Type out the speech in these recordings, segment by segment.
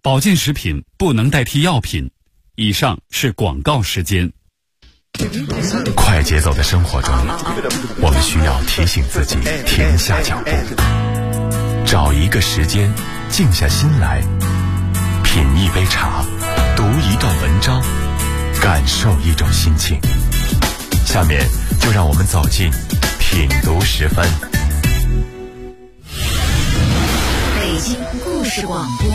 保健食品不能代替药品。以上是广告时间。 快节奏的生活中，我们需要提醒自己停下脚步，找一个时间静下心来，品一杯茶，读一段文章，感受一种心情。下面就让我们走进品读10分。 北京故事广播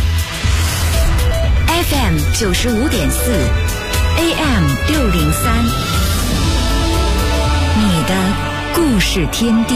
FM 95.4 AM 603，你的故事天地。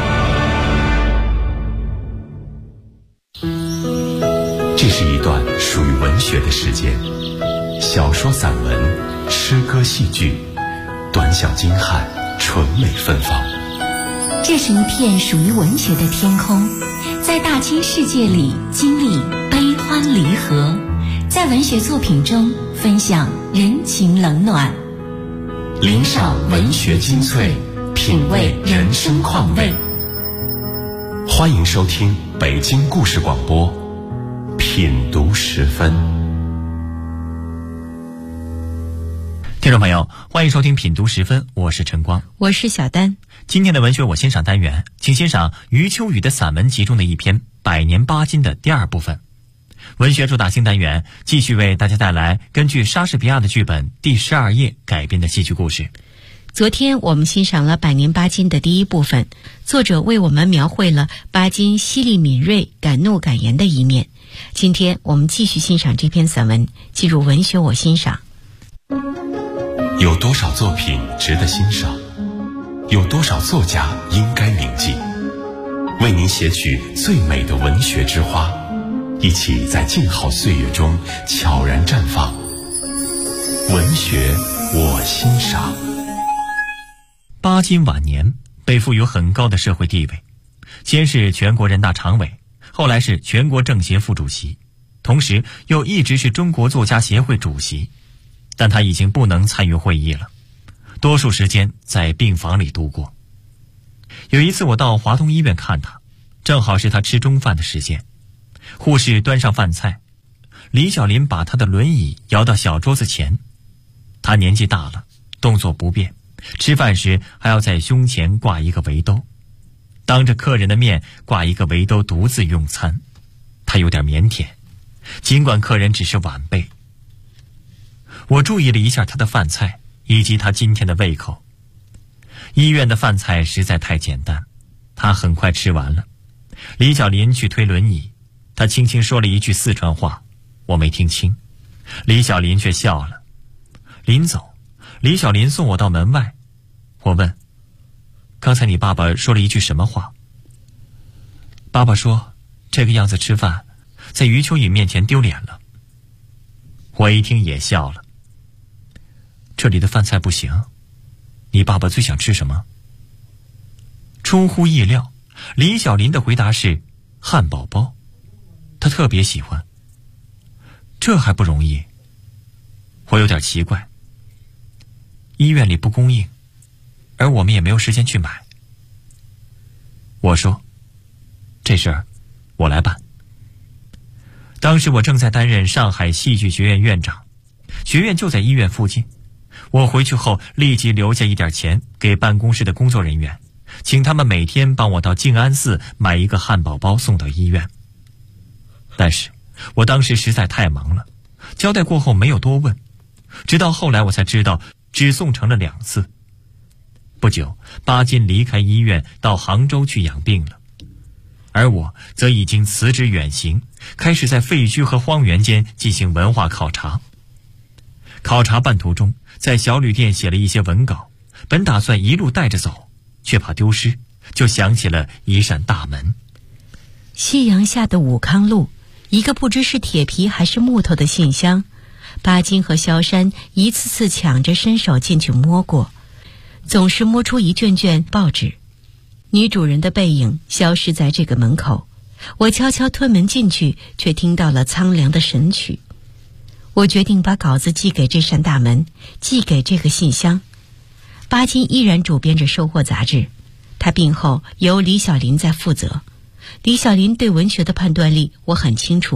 这是一段属于文学的时间，小说、散文、诗歌、戏剧，短小精悍，纯美芬芳。 这是一片属于文学的天空，在大千世界里经历悲欢离合，在文学作品中分享人情冷暖， 聆赏文学精粹，品味人生况味。欢迎收听北京故事广播品读10分。 听众朋友，欢迎收听品读10分，我是陈光， 我是小丹。 今天的文学我欣赏单元，请欣赏余秋雨的散文集中的一篇《百年巴金》的第2部分。文学主打新单元继续为大家带来根据莎士比亚的剧本《第12页》改编的戏剧故事。 昨天我们欣赏了《百年巴金》的第1部分，作者为我们描绘了巴金犀利敏锐、敢怒敢言的一面。今天我们继续欣赏这篇散文，进入文学我欣赏。 有多少作品值得欣赏？有多少作家应该铭记？为您写取最美的文学之花，一起在静好岁月中悄然绽放。文学我欣赏。 巴金晚年被赋予很高的社会地位，先是全国人大常委，后来是全国政协副主席，同时又一直是中国作家协会主席。但他已经不能参与会议了，多数时间在病房里度过。有一次我到华东医院看他，正好是他吃中饭的时间，护士端上饭菜，李小林把他的轮椅摇到小桌子前。他年纪大了，动作不便，吃饭时还要在胸前挂一个围兜，当着客人的面挂一个围兜独自用餐。他有点腼腆，尽管客人只是晚辈。我注意了一下他的饭菜以及他今天的胃口。医院的饭菜实在太简单，他很快吃完了。李小林去推轮椅，他轻轻说了一句四川话，我没听清，李小林却笑了。临走，李小林送我到门外，我问：刚才你爸爸说了一句什么话？爸爸说这个样子吃饭在余秋雨面前丢脸了。我一听也笑了。这里的饭菜不行，你爸爸最想吃什么？出乎意料，李小林的回答是汉堡包，他特别喜欢。这还不容易？我有点奇怪，医院里不供应，而我们也没有时间去买。我说这事儿我来办。当时我正在担任上海戏剧学院院长，学院就在医院附近。我回去后立即留下一点钱给办公室的工作人员，请他们每天帮我到静安寺买一个汉堡包送到医院。但是我当时实在太忙了，交代过后没有多问，直到后来我才知道只送成了2次。不久，巴金离开医院到杭州去养病了，而我则已经辞职远行，开始在废墟和荒原间进行文化考察。考察半途中，在小旅店写了一些文稿，本打算一路带着走，却怕丢失，就想起了一扇大门。 夕阳下的武康路，一个不知是铁皮还是木头的信箱，巴金和萧山一次次抢着伸手进去摸过，总是摸出一卷卷报纸。女主人的背影消失在这个门口，我悄悄推门进去，却听到了苍凉的神曲。我决定把稿子寄给这扇大门，寄给这个信箱。巴金依然主编着《收获》杂志，他病后由李小林在负责。李小林对文学的判断力我很清楚，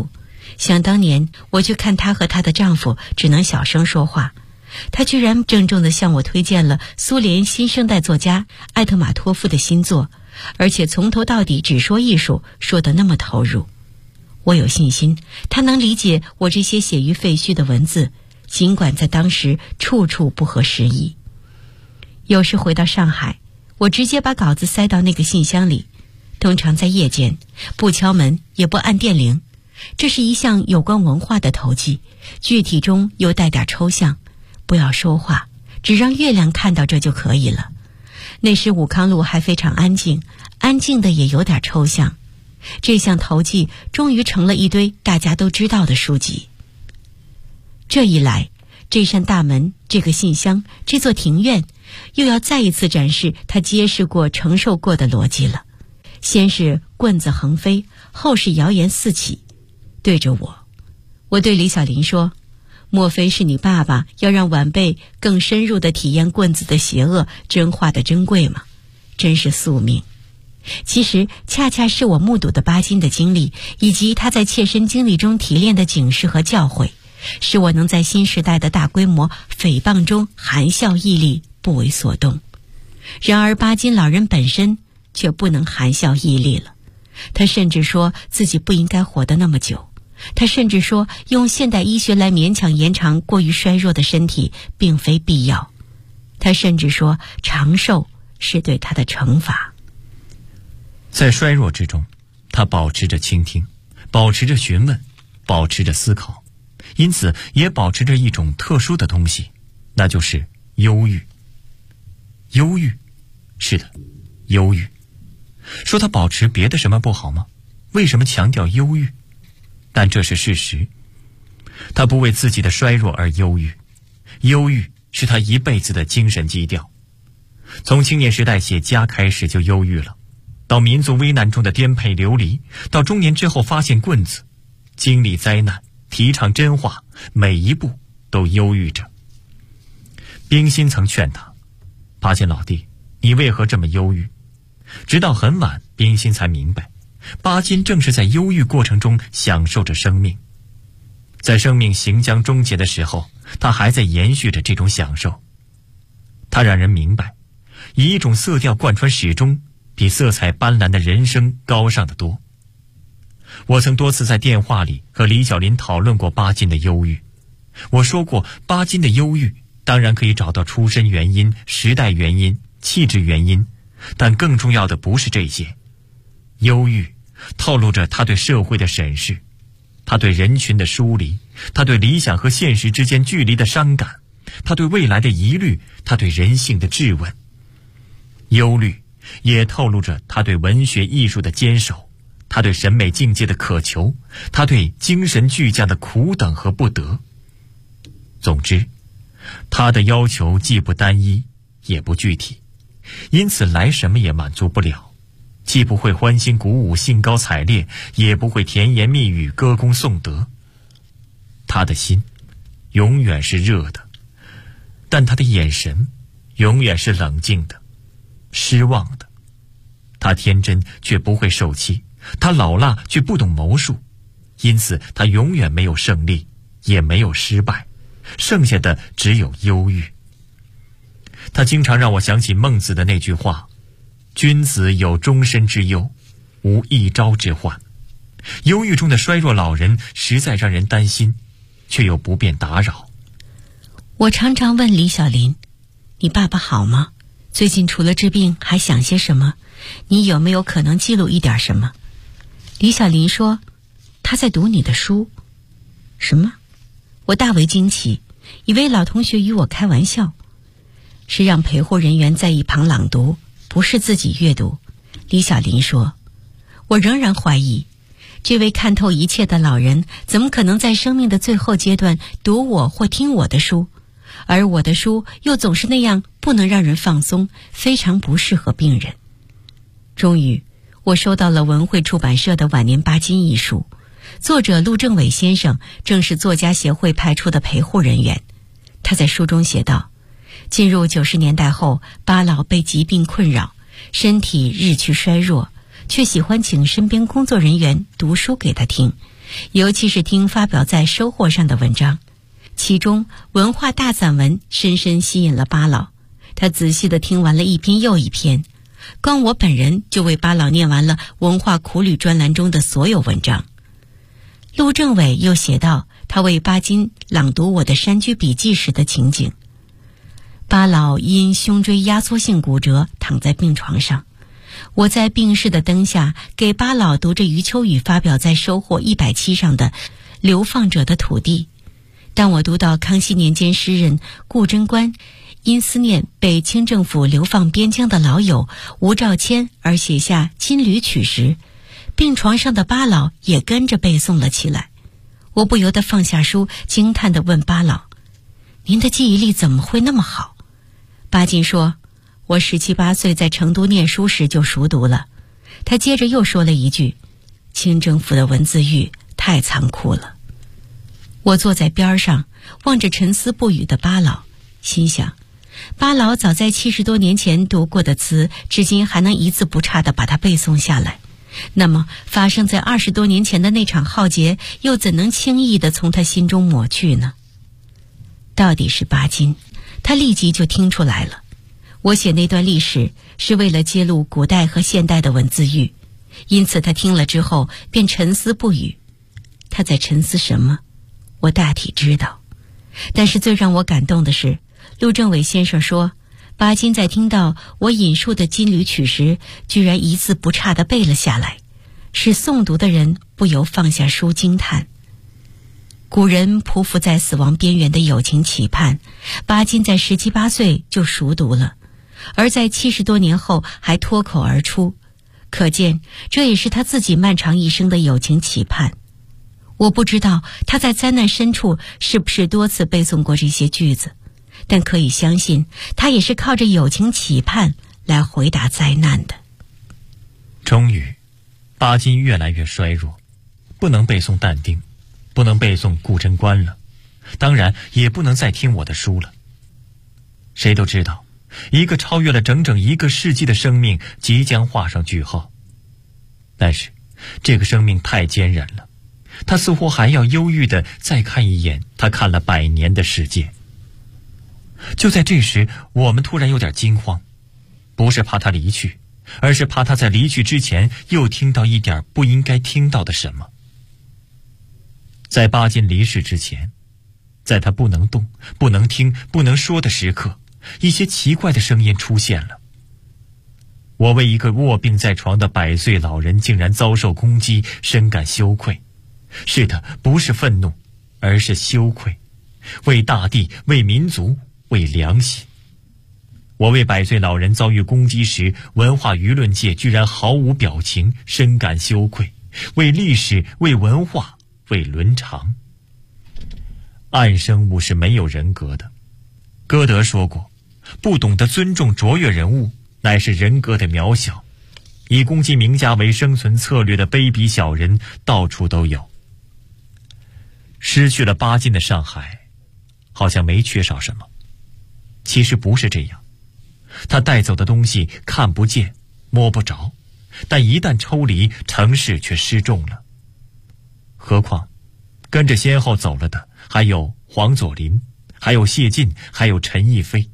想当年我去看她和她的丈夫只能小声说话，她居然郑重地向我推荐了苏联新生代作家艾特马托夫的新作，而且从头到底只说艺术，说得那么投入。我有信心她能理解我这些写于废墟的文字，尽管在当时处处不合时宜。有时回到上海，我直接把稿子塞到那个信箱里，通常在夜间，不敲门也不按电铃。这是一项有关文化的投寄，具体中又带点抽象，不要说话，只让月亮看到这就可以了。那时武康路还非常安静，安静的也有点抽象。这项投寄终于成了一堆大家都知道的书籍。这一来，这扇大门，这个信箱，这座庭院，又要再一次展示他揭示过承受过的逻辑了。先是棍子横飞，后是谣言四起。对着我对李小林说，莫非是你爸爸要让晚辈更深入地体验棍子的邪恶，真话的珍贵吗？真是宿命。其实恰恰是我目睹的巴金的经历，以及他在切身经历中提炼的警示和教诲，使我能在新时代的大规模诽谤中含笑屹立，不为所动。然而巴金老人本身却不能含笑屹立了，他甚至说自己不应该活得那么久，他甚至说用现代医学来勉强延长过于衰弱的身体并非必要，他甚至说长寿是对他的惩罚。 在衰弱之中，他保持着倾听，保持着询问，保持着思考，因此也保持着一种特殊的东西，那就是忧郁。忧郁，是的，忧郁。说他保持别的什么不好吗？为什么强调忧郁？但这是事实。他不为自己的衰弱而忧郁，忧郁是他一辈子的精神基调。从青年时代写家开始就忧郁了，到民族危难中的颠沛流离，到中年之后发现棍子，经历灾难，提倡真话，每一步都忧郁着。冰心曾劝他，巴金老弟，你为何这么忧郁？直到很晚，冰心才明白，巴金正是在忧郁过程中享受着生命。在生命行将终结的时候，他还在延续着这种享受。他让人明白，以一种色调贯穿始终，比色彩斑斓的人生高尚得多。我曾多次在电话里和李小林讨论过巴金的忧郁。我说过，巴金的忧郁当然可以找到出身原因、时代原因、气质原因，但更重要的不是这些。忧郁透露着他对社会的审视，他对人群的疏离，他对理想和现实之间距离的伤感，他对未来的疑虑，他对人性的质问。忧虑也透露着他对文学艺术的坚守，他对审美境界的渴求，他对精神巨匠的苦等和不得。总之，他的要求既不单一，也不具体，因此来什么也满足不了，既不会欢欣鼓舞、兴高采烈，也不会甜言蜜语、歌功颂德。他的心永远是热的，但他的眼神永远是冷静的、失望的。他天真却不会受欺，他老辣却不懂谋术，因此他永远没有胜利，也没有失败，剩下的只有忧郁。他经常让我想起孟子的那句话，君子有终身之忧，无一朝之患。忧郁中的衰弱老人实在让人担心，却又不便打扰。 我常常问李小林，你爸爸好吗？最近除了治病还想些什么？你有没有可能记录一点什么？李小林说，他在读你的书。什么？我大为惊奇，以为老同学与我开玩笑。是让陪护人员在一旁朗读，不是自己阅读。李小林说，我仍然怀疑，这位看透一切的老人怎么可能在生命的最后阶段读我或听我的书，而我的书又总是那样不能让人放松，非常不适合病人。终于我收到了文汇出版社的晚年巴金一书，作者陆正伟先生正是作家协会派出的陪护人员。他在书中写道，进入90年代后，巴老被疾病困扰，身体日趋衰弱，却喜欢请身边工作人员读书给他听， 尤其是听发表在《收获》上的文章，其中文化大散文深深吸引了巴老。他仔细地听完了一篇又一篇，光我本人就为巴老念完了文化苦旅专栏中的所有文章。陆政委又写道他为巴金朗读我的山居笔记时的情景。巴老因胸椎压缩性骨折躺在病床上，我在病室的灯下给巴老读着余秋雨发表在《收获》100期上的《流放者的土地》。当我读到康熙年间诗人顾贞观因思念被清政府流放边疆的老友吴兆谦而写下《金缕曲》时，病床上的巴老也跟着背诵了起来。我不由得放下书，惊叹地问巴老：“您的记忆力怎么会那么好？”巴金说：“我17、18岁在成都念书时就熟读了。”他接着又说了一句：“清政府的文字狱太残酷了。”我坐在边上，望着沉思不语的巴老，心想，巴老早在70多年前读过的词，至今还能一字不差地把它背诵下来。那么发生在20多年前的那场浩劫，又怎能轻易地从他心中抹去呢？到底是巴金，他立即就听出来了。我写那段历史是为了揭露古代和现代的文字狱，因此他听了之后便沉思不语。他在沉思什么，我大体知道。但是最让我感动的是，陆政委先生说，巴金在听到我引述的《金缕曲》时，居然一字不差地背了下来，使诵读的人不由放下书惊叹。古人匍匐在死亡边缘的友情期盼，巴金在17、18岁就熟读了，而在70多年后还脱口而出，可见这也是他自己漫长一生的友情期盼。我不知道他在灾难深处是不是多次背诵过这些句子，但可以相信他也是靠着友情期盼来回答灾难的。 终于，巴金越来越衰弱，不能背诵但丁，不能背诵顾贞观了，当然也不能再听我的书了。谁都知道，一个超越了整整1个世纪的生命即将画上句号。但是这个生命太坚韧了，他似乎还要忧郁地再看一眼他看了100年的世界。就在这时，我们突然有点惊慌，不是怕他离去，而是怕他在离去之前又听到一点不应该听到的什么。在巴金离世之前，在他不能动、不能听、不能说的时刻，一些奇怪的声音出现了。我为一个卧病在床的100岁老人竟然遭受攻击深感羞愧。是的，不是愤怒，而是羞愧，为大地，为民族，为良心。我为100岁老人遭遇攻击时，文化舆论界居然毫无表情，深感羞愧，为历史，为文化，为伦常。暗生物是没有人格的。歌德说过，不懂得尊重卓越人物，乃是人格的渺小。以攻击名家为生存策略的卑鄙小人到处都有。失去了巴金的上海，好像没缺少什么。其实不是这样，他带走的东西看不见摸不着，但一旦抽离，城市却失重了。何况跟着先后走了的还有黄佐临，还有谢晋，还有陈逸飞。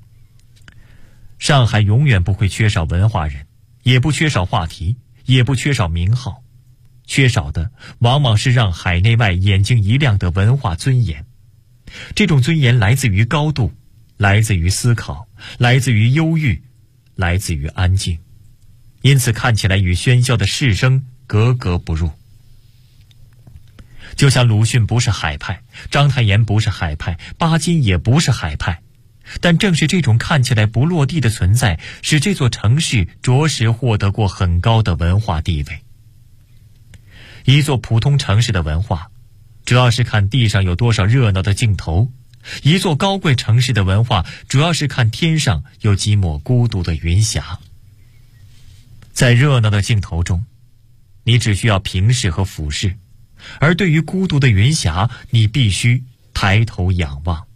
上海永远不会缺少文化人，也不缺少话题，也不缺少名号，缺少的往往是让海内外眼睛一亮的文化尊严。这种尊严来自于高度，来自于思考，来自于忧郁，来自于安静，因此看起来与喧嚣的市声格格不入。就像鲁迅不是海派，章太炎不是海派，巴金也不是海派，但正是这种看起来不落地的存在，使这座城市着实获得过很高的文化地位。一座普通城市的文化，主要是看地上有多少热闹的镜头；一座高贵城市的文化，主要是看天上有几抹孤独的云霞。在热闹的镜头中，你只需要平视和俯视，而对于孤独的云霞，你必须抬头仰望。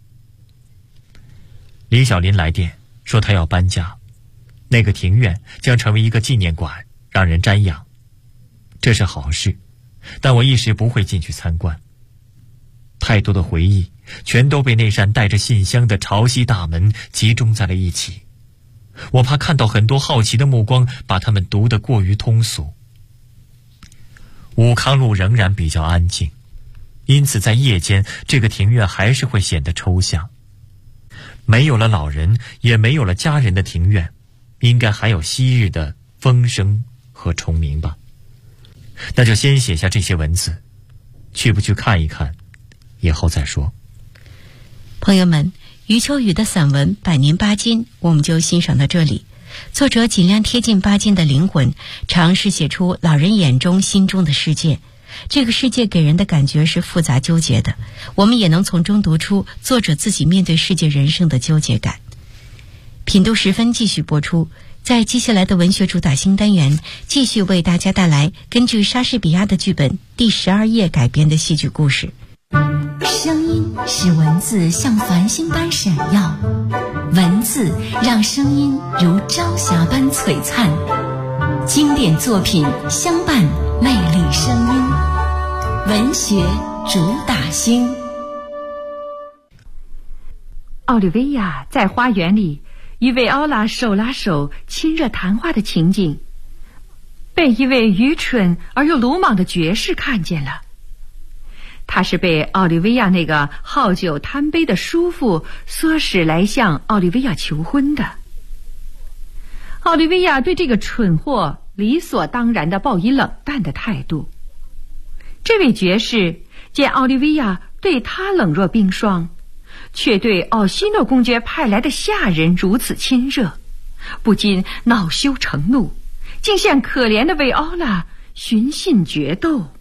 李小林来电说他要搬家，那个庭院将成为一个纪念馆，让人瞻仰。这是好事， 但我一时不会进去参观。太多的回忆全都被那扇带着信箱的潮汐大门集中在了一起，我怕看到很多好奇的目光把它们读得过于通俗。武康路仍然比较安静，因此在夜间这个庭院还是会显得抽象。没有了老人，也没有了家人的庭院，应该还有昔日的风声和虫鸣吧。那就先写下这些文字，去不去看一看以后再说。 朋友们，余秋雨的散文《百年巴金》我们就欣赏到这里。作者尽量贴近巴金的灵魂，尝试写出老人眼中心中的世界。这个世界给人的感觉是复杂纠结的，我们也能从中读出作者自己面对世界人生的纠结感。品读时分继续播出，在接下来的文学主打新单元，继续为大家带来根据莎士比亚的剧本《第12夜》改编的戏剧故事。 声音使文字像繁星般闪耀，文字让声音如朝霞般璀璨。经典作品相伴魅力声音，文学主打星。 奥利维亚在花园里与维奥拉手拉手亲热谈话的情景，被一位愚蠢而又鲁莽的爵士看见了。他是被奥利维亚那个好酒贪杯的叔父唆使来向奥利维亚求婚的。奥利维亚对这个蠢货理所当然地抱以冷淡的态度。这位爵士见奥利维亚对他冷若冰霜，却对奥西诺公爵派来的下人如此亲热，不禁恼羞成怒，竟向可怜的维奥拉寻衅决斗。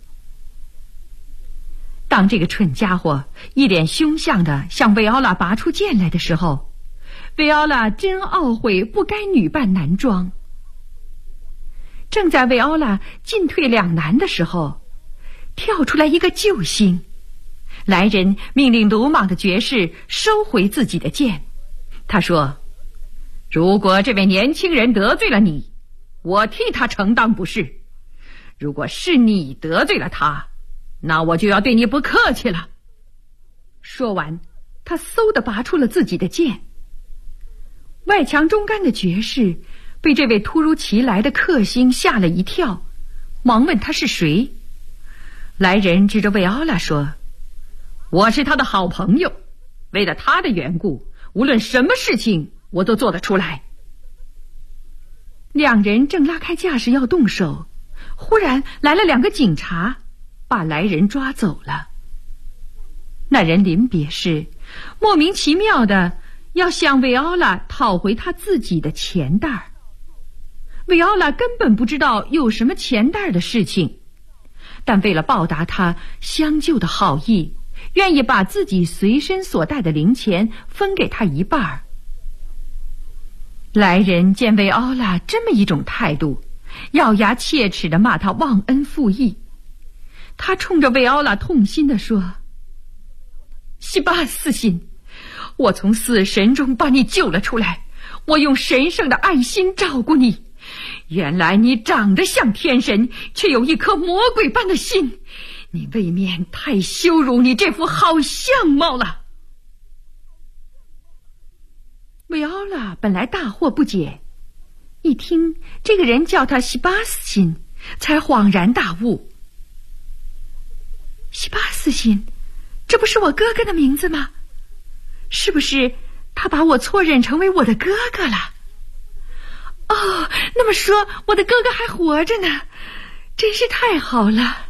当这个蠢家伙一脸凶相地向维奥拉拔出剑来的时候，维奥拉真懊悔不该女扮男装。正在维奥拉进退两难的时候，跳出来一个救星。来人命令鲁莽的爵士收回自己的剑。他说，如果这位年轻人得罪了你，我替他承担不是；如果是你得罪了他，那我就要对你不客气了。说完，他嗖地拔出了自己的剑。外强中干的爵士被这位突如其来的克星吓了一跳，忙问他是谁。来人指着维奥拉说，我是他的好朋友，为了他的缘故，无论什么事情我都做得出来。两人正拉开架势要动手，忽然来了2个警察，把来人抓走了。那人临别时莫名其妙的要向维奥拉讨回他自己的钱袋。维奥拉根本不知道有什么钱袋的事情，但为了报答他相救的好意，愿意把自己随身所带的零钱分给他一半。来人见维奥拉这么一种态度，咬牙切齿地骂他忘恩负义。他冲着维奥拉痛心地说，西巴斯辛，我从死神中把你救了出来，我用神圣的爱心照顾你，原来你长得像天神，却有一颗魔鬼般的心，你未免太羞辱你这副好相貌了。维奥拉本来大惑不解，一听这个人叫他西巴斯辛，才恍然大悟。西巴斯辛，这不是我哥哥的名字吗？是不是他把我错认成为我的哥哥了？哦，那么说我的哥哥还活着呢，真是太好了。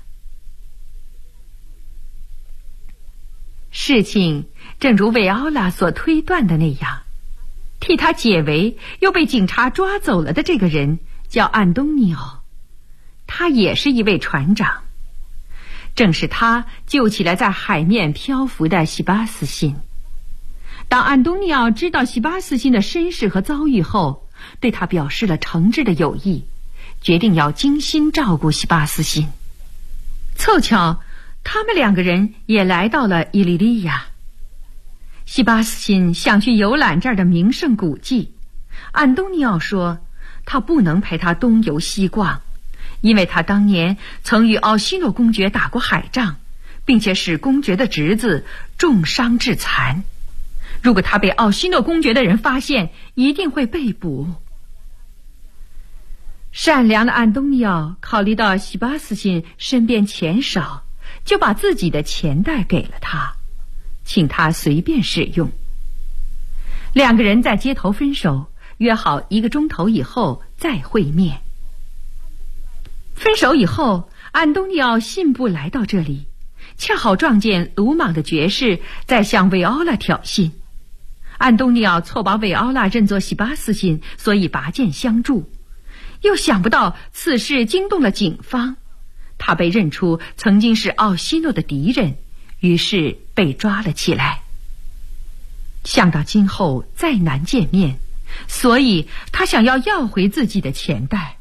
事情正如维奥拉所推断的那样，替他解围又被警察抓走了的这个人叫安东尼奥，他也是一位船长。正是他救起了在海面漂浮的西巴斯辛。当安东尼奥知道西巴斯辛的身世和遭遇后，对他表示了诚挚的友谊，决定要精心照顾西巴斯辛。凑巧他们2个人也来到了伊利利亚。西巴斯辛想去游览这儿的名胜古迹，安东尼奥说他不能陪他东游西逛， 因为他当年曾与奥西诺公爵打过海仗，并且使公爵的侄子重伤致残。如果他被奥西诺公爵的人发现，一定会被捕。善良的安东尼奥考虑到西巴斯辛身边钱少，就把自己的钱袋给了他，请他随便使用。两个人在街头分手，约好1个钟头以后再会面。分手以后，安东尼奥信步来到这里，恰好撞见鲁莽的爵士在向维奥拉挑衅。安东尼奥错把维奥拉认作西巴斯辛，所以拔剑相助。又想不到此事惊动了警方，他被认出曾经是奥西诺的敌人，于是被抓了起来。想到今后再难见面，所以他想要回自己的钱袋。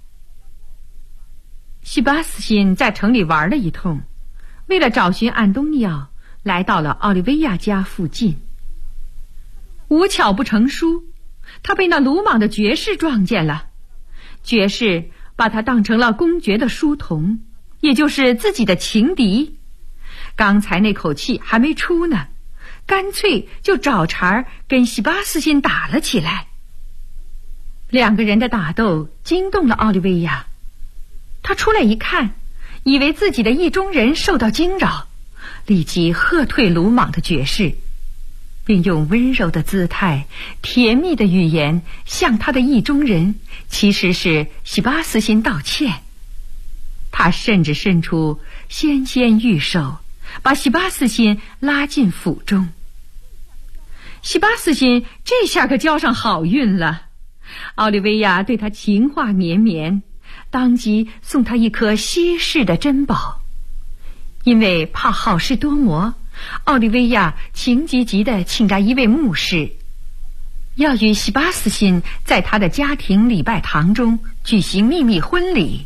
西巴斯辛在城里玩了一通，为了找寻安东尼奥，来到了奥利维亚家附近。无巧不成书，他被那鲁莽的爵士撞见了。爵士把他当成了公爵的书童，也就是自己的情敌。刚才那口气还没出呢，干脆就找茬跟西巴斯辛打了起来。两个人的打斗惊动了奥利维亚，他出来一看，以为自己的意中人受到惊扰，立即喝退鲁莽的爵士，并用温柔的姿态、甜蜜的语言向他的意中人，其实是西巴斯辛道歉。他甚至伸出纤纤玉手，把西巴斯辛拉进府中。西巴斯辛这下可交上好运了，奥利维亚对他情话绵绵，当即送他一颗稀世的珍宝。因为怕好事多磨，奥利维亚情急急地请来一位牧师，要与西巴斯辛在他的家庭礼拜堂中举行秘密婚礼。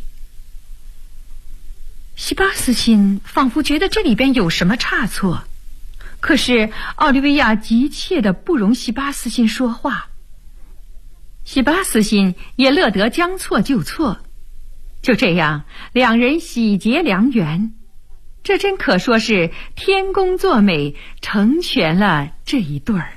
西巴斯辛仿佛觉得这里边有什么差错，可是奥利维亚急切地不容西巴斯辛说话。西巴斯辛也乐得将错就错，就这样两人喜结良缘。这真可说是天公作美，成全了这一对儿。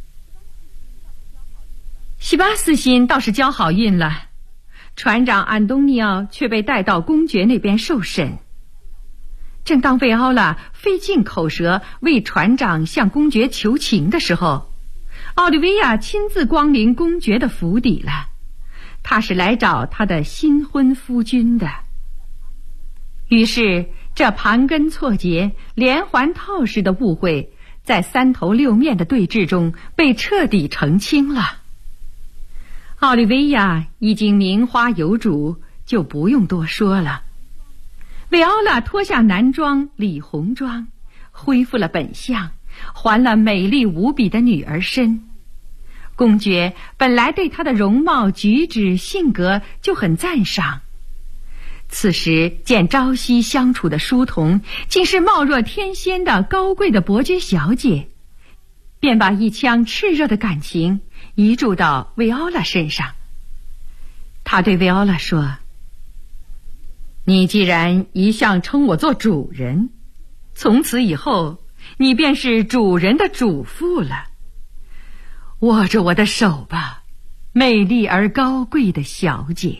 西巴斯辛倒是交好运了，船长安东尼奥却被带到公爵那边受审。正当维奥拉费尽口舌为船长向公爵求情的时候，奥利维亚亲自光临公爵的府邸了。他是来找他的新婚夫君的。于是这盘根错节、连环套似的误会，在三头六面的对峙中被彻底澄清了。奥利维亚已经名花有主，就不用多说了。维奥拉脱下男装理红妆，恢复了本相，还了美丽无比的女儿身。公爵本来对她的容貌、举止、性格就很赞赏，此时见朝夕相处的书童竟是貌若天仙的高贵的伯爵小姐，便把一腔炽热的感情移注到维奥拉身上。他对维奥拉说：“你既然一向称我做主人，从此以后你便是主人的主妇了。握着我的手吧，美丽而高贵的小姐。”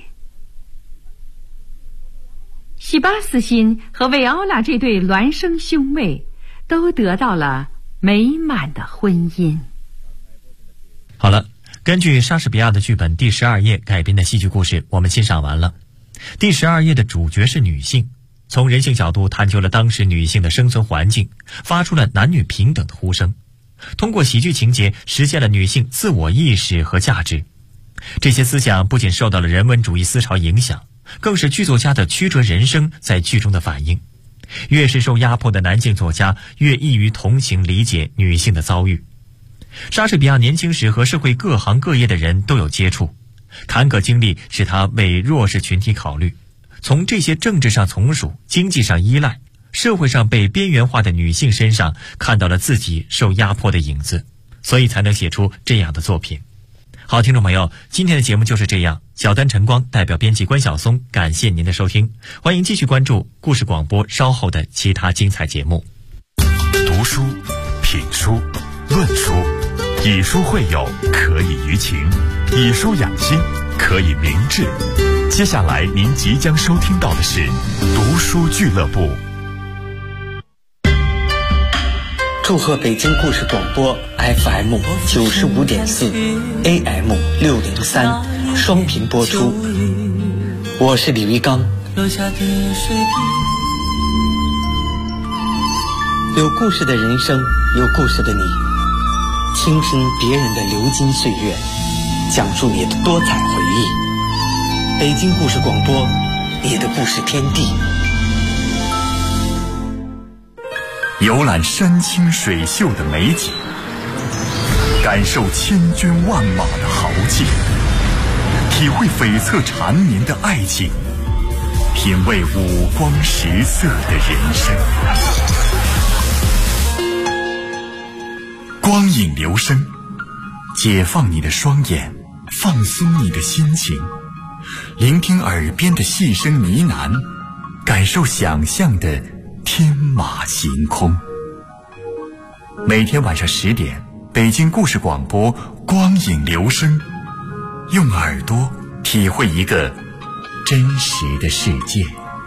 西巴斯辛和维奥拉这对孪生兄妹都得到了美满的婚姻。 好了，根据莎士比亚的剧本第12页改编的戏剧故事我们欣赏完了。第12页的主角是女性，从人性角度探究了当时女性的生存环境，发出了男女平等的呼声，通过喜剧情节实现了女性自我意识和价值。这些思想不仅受到了人文主义思潮影响，更是剧作家的曲折人生在剧中的反映。越是受压迫的男性作家，越易于同情理解女性的遭遇。莎士比亚年轻时和社会各行各业的人都有接触，坎坷经历使他为弱势群体考虑，从这些政治上从属、经济上依赖、社会上被边缘化的女性身上看到了自己受压迫的影子，所以才能写出这样的作品。 好，听众朋友，今天的节目就是这样。小丹晨光代表编辑关晓松，感谢您的收听，欢迎继续关注故事广播稍后的其他精彩节目。 读书、品书、论书，以书会友，可以娱情；以书养心，可以明志。接下来您即将收听到的是读书俱乐部。 祝贺北京故事广播 FM 95.4 AM 603双频播出，我是李玉刚。有故事的人生，有故事的你，倾听别人的流金岁月，讲述你的多彩回忆。北京故事广播，你的故事天地。 游览山清水秀的美景，感受千军万马的豪气，体会悱恻缠绵的爱情，品味五光十色的人生。光影流声，解放你的双眼，放松你的心情，聆听耳边的细声呢喃，感受想象的天马行空。每天晚上10点，北京故事广播光影流声，用耳朵体会一个真实的世界。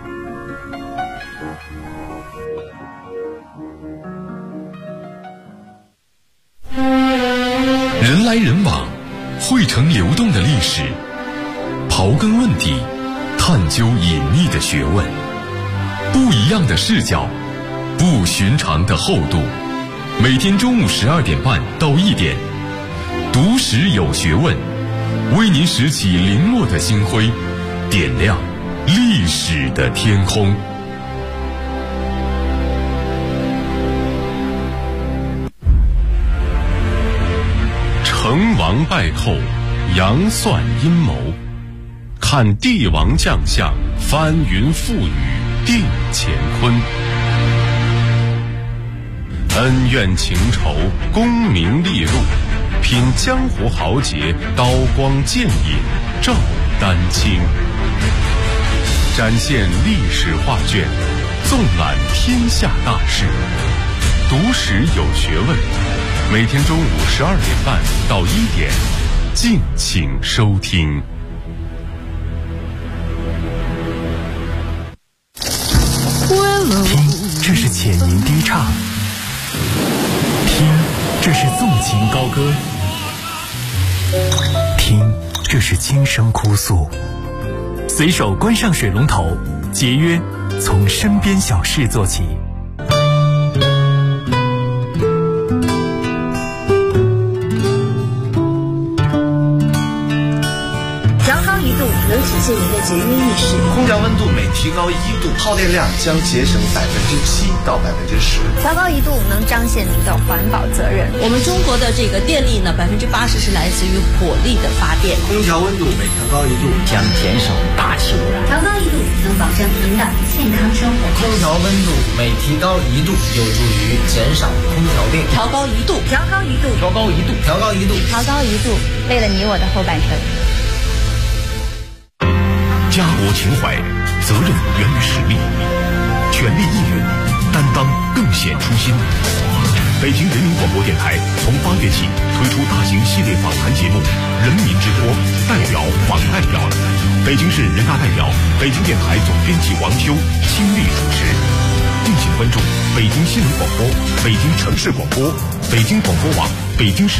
人来人往，汇成流动的历史，刨根问底，探究隐秘的学问，不一样的视角，不寻常的厚度。每天中午12点半到1点，读史有学问，为您拾起零落的星辉，点亮历史的天空。成王败寇，杨算阴谋，看帝王将相，翻云覆雨，定乾坤。恩怨情仇，功名利禄，品江湖豪杰，刀光剑影，照丹青。展现历史画卷，纵览天下大事，读史有学问。每天中午12点半到1点，敬请收听。 听，这是浅吟低唱；听，这是纵情高歌；听，这是轻声哭诉。随手关上水龙头，节约从身边小事做起。 能体现您的节约意识。 空调温度每提高1度，耗电量将节省7%到10%。 调高1度能彰显您的环保责任。 我们中国的这个电力呢，80%是来自于火力的发电。 空调温度每调高1度， 将减少大气污染。 调高1度能保证您的健康生活。 空调温度每提高1度，有助于减少空调电。 调高1度， 调高1度， 调高1度，调高1度， 调高1度，为了你我的后半生。 家国情怀，责任源于实力，权力义务，担当更显初心。北京人民广播电台从8月起推出大型系列访谈节目《人民之波》，代表访代表。北京市人大代表、北京电台总编辑王修亲力主持。敬请关注北京新闻广播、北京城市广播、北京广播网、北京市